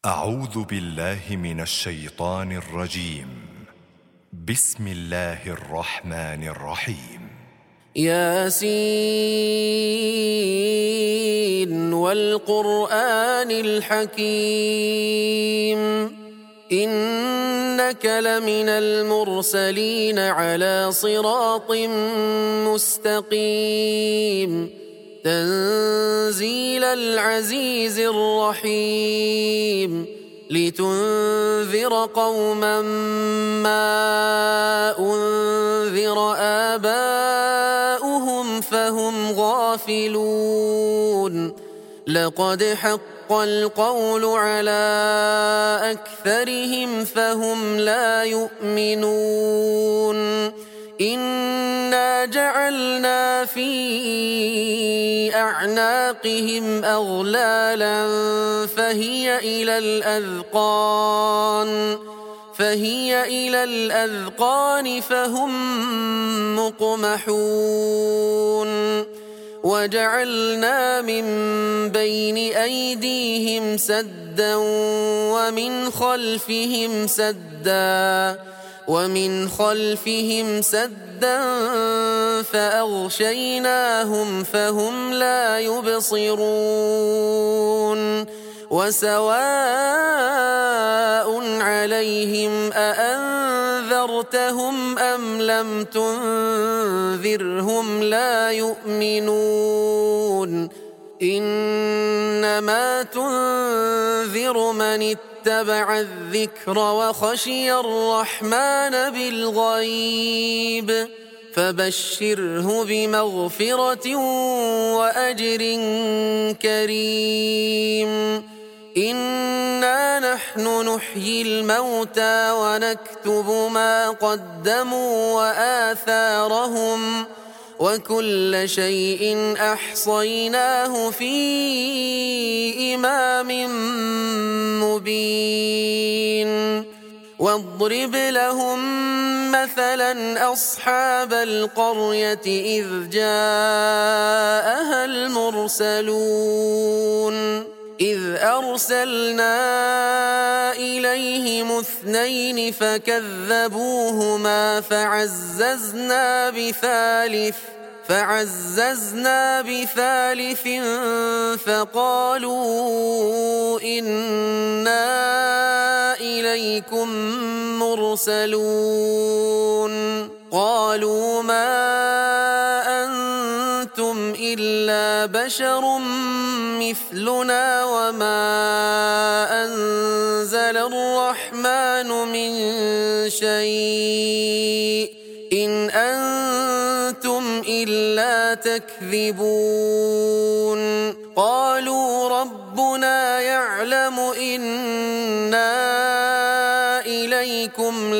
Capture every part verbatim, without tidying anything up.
أعوذ بالله من الشيطان الرجيم. بسم الله الرحمن الرحيم. ياسين والقرآن الحكيم إنك لمن المرسلين على صراط مستقيم تنزيل العزيز الرحيم لتنذر قوما ما أنذر آباؤهم فهم غافلون لقد حق القول على أكثرهم فهم لا يؤمنون إنا جعلنا في أعناقهم أغلالا فهي إلى الأذقان فهي إلى الأذقان فهم مقمحون وجعلنا من بين أيديهم سدا ومن خلفهم سدا ومن خلفهم سدا فأغشيناهم فهم لا يبصرون وسواء عليهم أأنذرتهم أم لم تنذرهم لا يؤمنون إنما تنذر من اتبع الذكر وخشي الرحمن بالغيب فبشره بمغفرة وأجر كريم إنا نحن نحيي الموتى ونكتب ما قدموا وآثارهم وكل شيء أحصيناه في إمام مبين واضرب لهم مثلا أصحاب القرية إذ جاءها المرسلون إذ أرسلنا إليهم اثنين فكذبوهما فعززنا بثالث فعززنا بثالث فقالوا إنا إليكم مرسلون قالوا ما أنتم إلا بشر مثلنا وما أنزل الرحمن من شيء إن أنتم إلا تكذبون قالوا ربنا يعلم إنا إليكم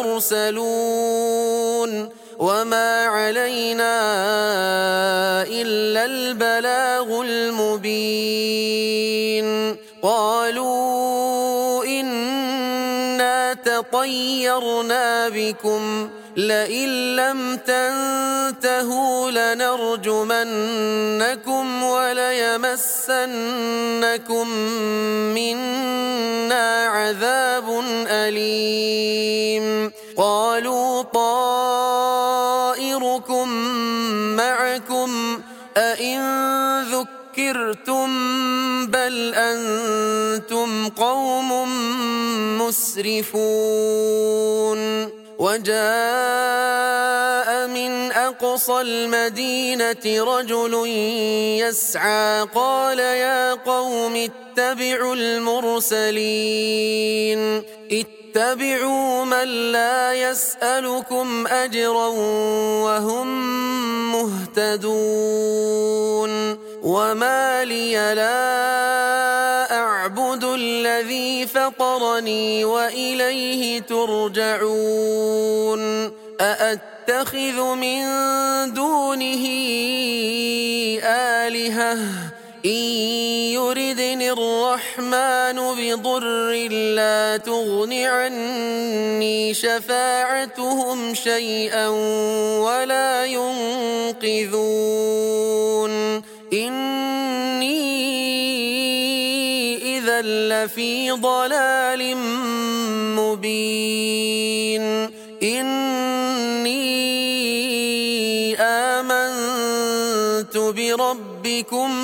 لمرسلون وما علينا إلا البلاغ المبين قالوا إنا تطيرنا بكم لئن لم تنتهوا لنرجمنكم وليمسنكم منا عذاب أليم قالوا طائركم معكم أئن ذكرتم بل أنتم قوم مسرفون وجاء من أقصى المدينة رجل يسعى قال يا قوم اتبعوا المرسلين اتبعوا من لا يسألكم أجرا وهم مهتدون وما لي لا أعبد الذي فطرني وإليه ترجعون أأتخذ من دونه آلهة إن يردني الرحمن بضر لا تغن عني شفاعتهم شيئا ولا ينقذون إني إذا لفي ضلال مبين إني آمنت بربكم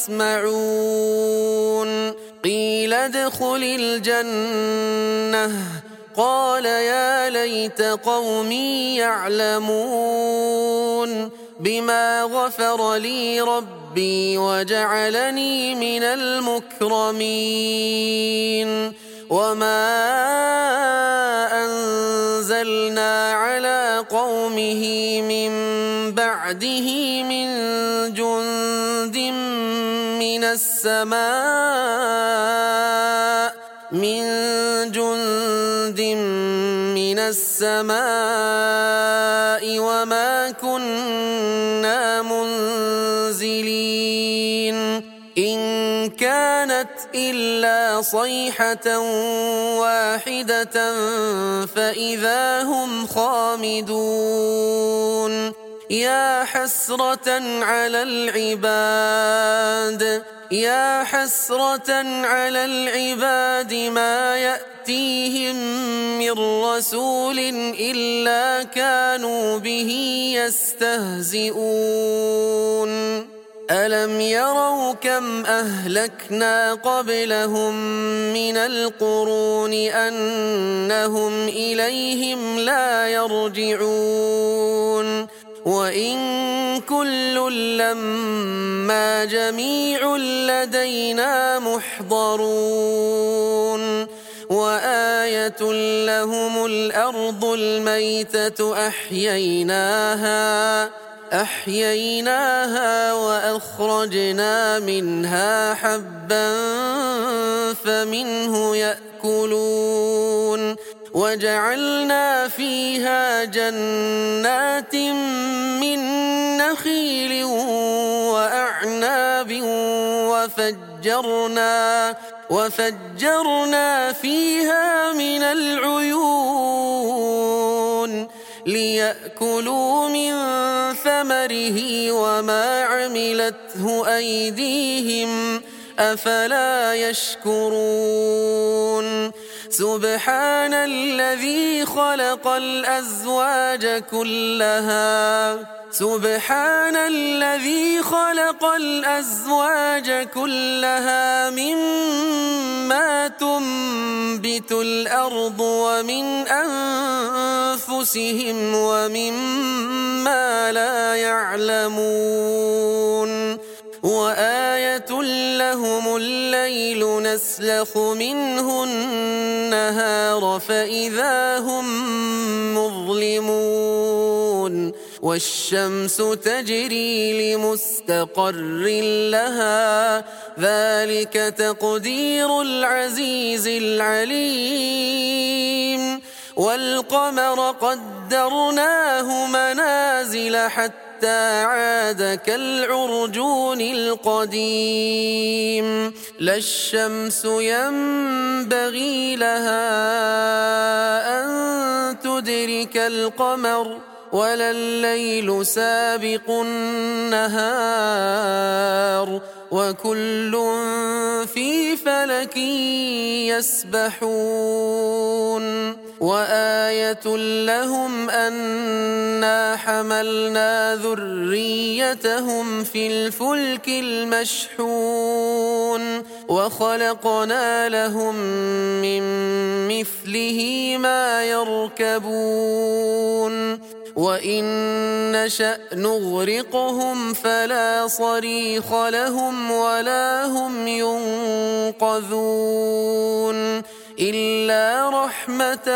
فاسمعون قيل ادخل الجنة قال يا ليت قومي يعلمون بما غفر لي ربي وجعلني من المكرمين وما أنزلنا على قومه من بعده من جند من السماء من جند من السماء وما كنا منزلين إن كانت إلا صيحة واحدة فإذا هم خامدون يا حسرة على العباد يا حسرة على العباد ما يأتيهم من رسول إلا كانوا به يستهزئون ألم يروا كم أهلكنا قبلهم من القرون أنهم إليهم لا يرجعون وإن كل لما جميع لدينا محضرون وآية لهم الأرض الميتة أحييناها أحييناها وأخرجنا منها حبا فمنه يأكلون وجعلنا فيها جنات من نخيل وأعناب وفجرنا وفجرنا فيها من العيون ليأكلوا من ثمره وما عملته أيديهم أفلا يشكرون سبحان الذي خلق الأزواج كلها سبحان الذي خلق الأزواج كلها مما تنبت الأرض ومن أنفسهم ومما لا يعلمون وآية لهم الليل نسلخ منه النهار فإذا هم مظلمون والشمس تجري لمستقر لها ذلك تقدير العزيز العليم والقمر قدرناه منازل حتى عاد كالعرجون القديم لا الشمس ينبغي لها أن تدرك القمر ولا الليل سابق النهار وكل في فلك يسبحون وآية لهم أنا حملنا ذريتهم في الفلك المشحون وخلقنا لهم من مثله ما يركبون وإن نشأ نغرقهم فلا صريخ لهم ولا هم ينقذون إلا رحمة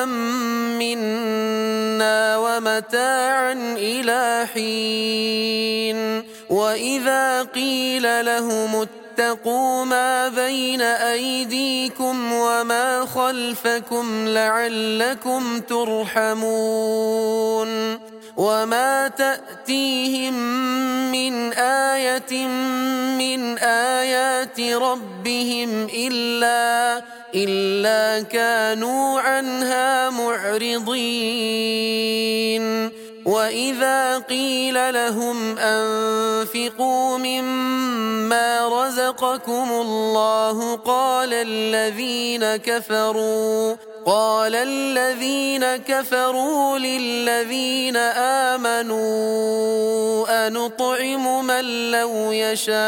منا ومتاعا إلى حين وإذا قيل لهم اتقوا ما بين أيديكم وما خلفكم لعلكم ترحمون وما تأتيهم من آية من آيات ربهم إلا إلا كانوا عنها معرضين وإذا قيل لهم أنفقوا مما مما رزقكم الله قال الذين كفروا قال الذين كفروا للذين آمنوا أنطعم من لو يشاء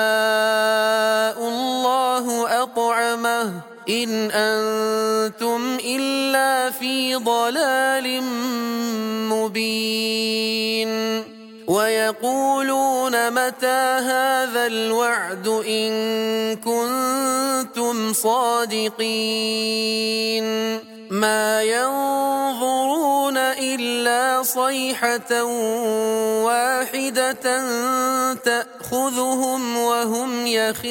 الله أطعمه إن أنتم إلا في ضلال مبين ويقولون متى هذا الوعد إن كنتم صادقين ما ينظرون إلا صيحة واحدة تأخذهم وهم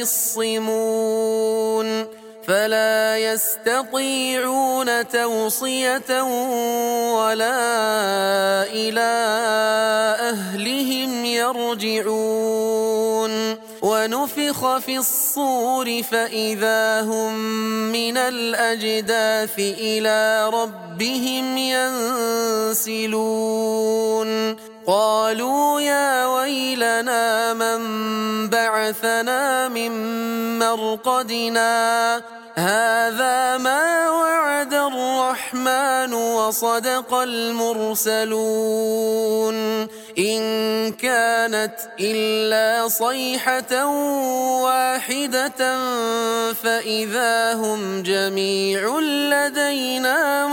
يخصمون فلا يستطيعون توصية ولا إلى أهلهم يرجعون ونفخ في الصور فإذا هم من الأجداث إلى ربهم ينسلون قالوا يا ويلنا من بعثنا من مرقدنا هذا ما وعد الرحمن وصدق المرسلون إن كانت إلا صيحة واحدة فإذا هم جميع لدينا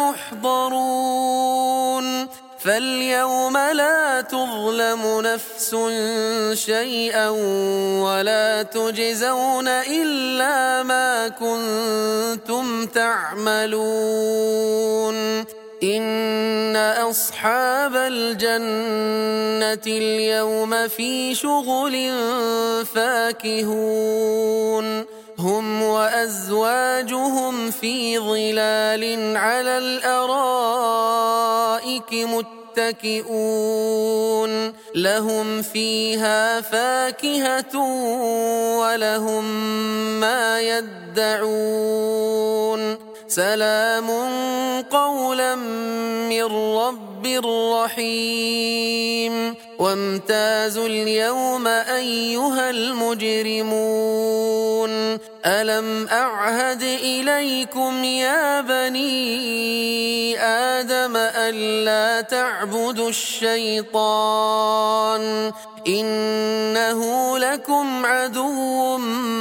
محضرون فاليوم لا تظلم نفس شيئا ولا تجزون إلا ما كنتم تعملون إن أصحاب الجنة اليوم في شغل فاكهون هم وأزواجهم في ظلال على الأرائك متكئون لهم فيها فاكهة ولهم ما يدعون سلام قولا من رب رحيم وامتازوا اليوم أيها المجرمون ألم أعهد إليكم يا بني آدم ألا تعبدوا الشيطان إنه لكم عدو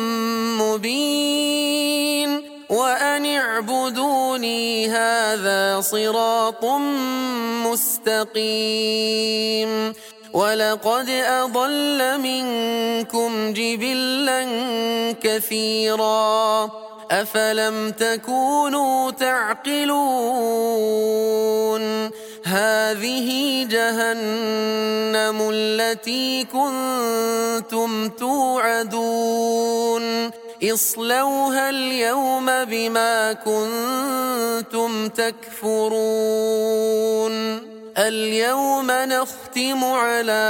مبين وأن اعبدوني هذا صراط مستقيم ولقد أضل منكم جبلا كثيرا أفلم تكونوا تعقلون هذه جهنم التي كنتم توعدون اصلوها اليوم بما كنتم تكفرون اليوم نختم على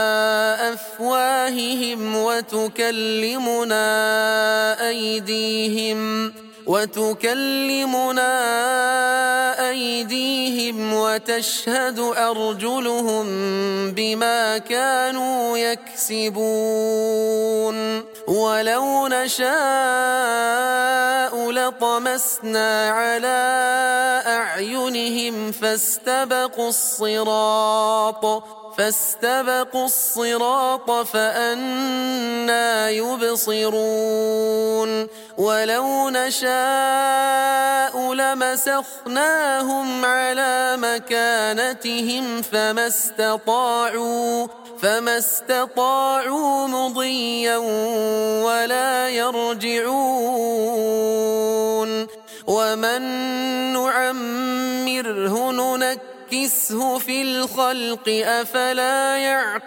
أفواههم وتكلمنا أيديهم وتكلمنا أيديهم وتشهد أرجلهم بما كانوا يكسبون ولو نشاء لطمسنا على أعينهم فاستبقوا الصراط فاستبقوا الصراط فأنى يبصرون ولو نشاء لمسخناهم على مكانتهم فما استطاعوا فما استطاعوا مضيا ولا يرجعون ومن نعمره ننكسه في الخلق أفلا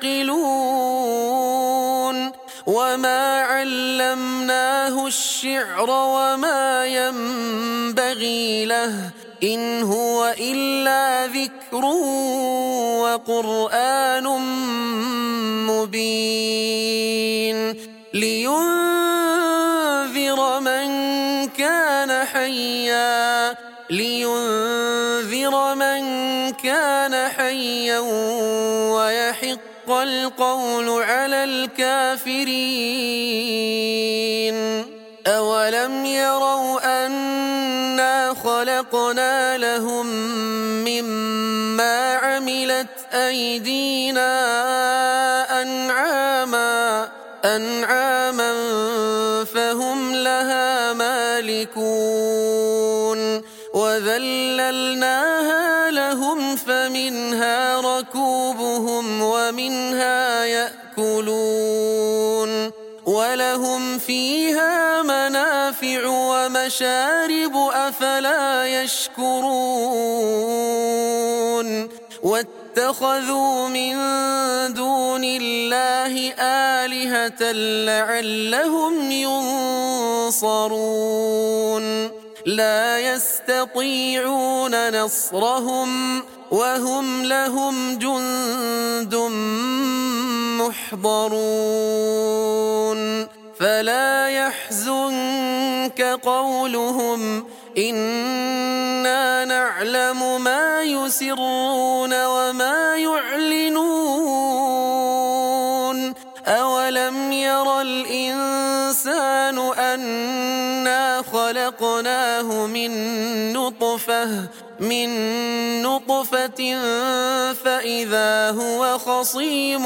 يعقلون وما علمناه الشعر وما ينبغي له إن هو إلا ذكر وقرآن مبين لينذر من كان حيا لينذر من كان حيا ويحق القول على الكافرين أولم يروا أنا خلقنا لهم مما عملت أيدينا أنعاما أنعاما فهم لها مالكون وذللناها لهم فمنها ركوبهم ومنها يأكلون ولهم فيها منافع ومشارب أفلا يشكرون واتخذوا من دون الله آلهة لعلهم ينصرون لا يستطيعون نصرهم وهم لهم جند محضرون فلا يحزنك قولهم إنا نعلم ما يسرون وما يعلنون أولم ير الإنسان أنا خلقناه من نطفة من نطفة فإذا هو خصيم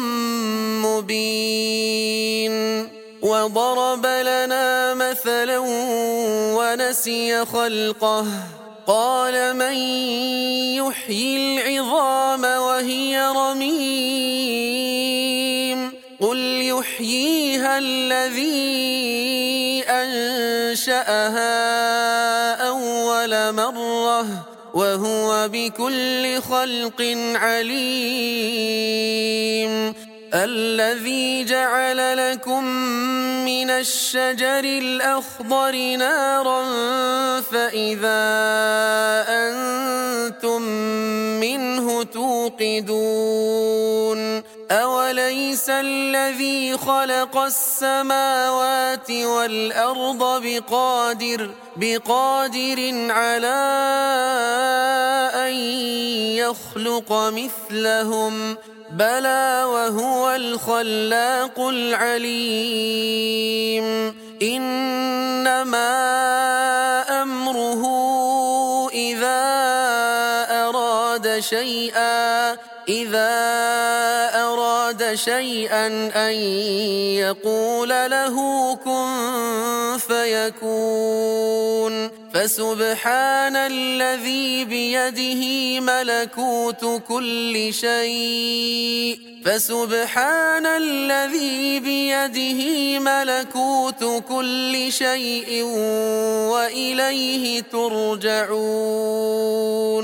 مبين وضرب لنا مثلا ونسي خلقه قال من يحيي العظام وهي رميم قل يحييها الذي أنشأها أول مرة وهو بكل خلق عليم الذي جعل لكم من الشجر الأخضر نارا فإذا أنتم منه توقدون أوليس الذي خلق السماوات والأرض بقادر بقادر على أن يخلق مثلهم بلى وهو الخلاق العليم إنما أمره إذا أراد شيئا إذا أراد شيئا أن يقول له كن فيكون فسبحان الذي بيده ملكوت كل شيء فسبحان الذي بيده ملكوت كل شيء وإليه ترجعون